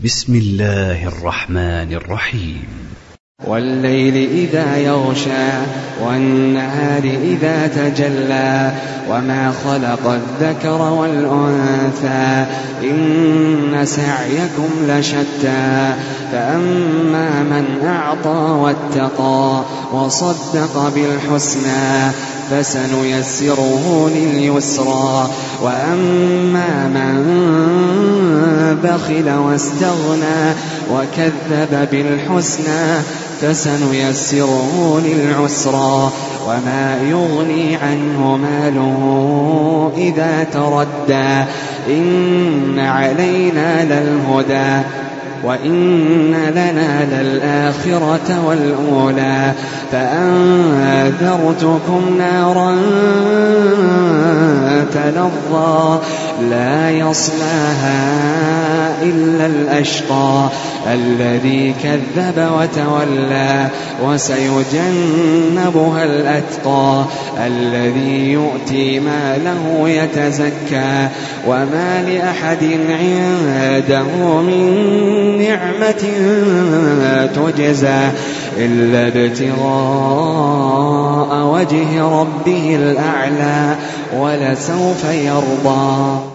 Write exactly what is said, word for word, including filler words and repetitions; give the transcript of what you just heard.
بسم الله الرحمن الرحيم. والليل إذا يغشى والنهار إذا تجلى وما خلق الذكر والأنثى إن سعيكم لشتى فأما من أعطى واتقى وصدق بالحسنى فسنيسره لليسرى وأما من بخل واستغنى وكذب بالحسنى فسنيسره للعسرى وما يغني عنه ماله إذا تردى إن علينا للهدى وإن لنا للآخرة والأولى فأنذرتكم نارا تلظى لا يصلاها إلا الأشقى الذي كذب وتولى وسيجنبها الأتقى الذي يؤتي ماله يتزكى وما لأحد عنده من نعمة تجزى إلا ابتغاء وجه ربه الأعلى ولسوف يرضى.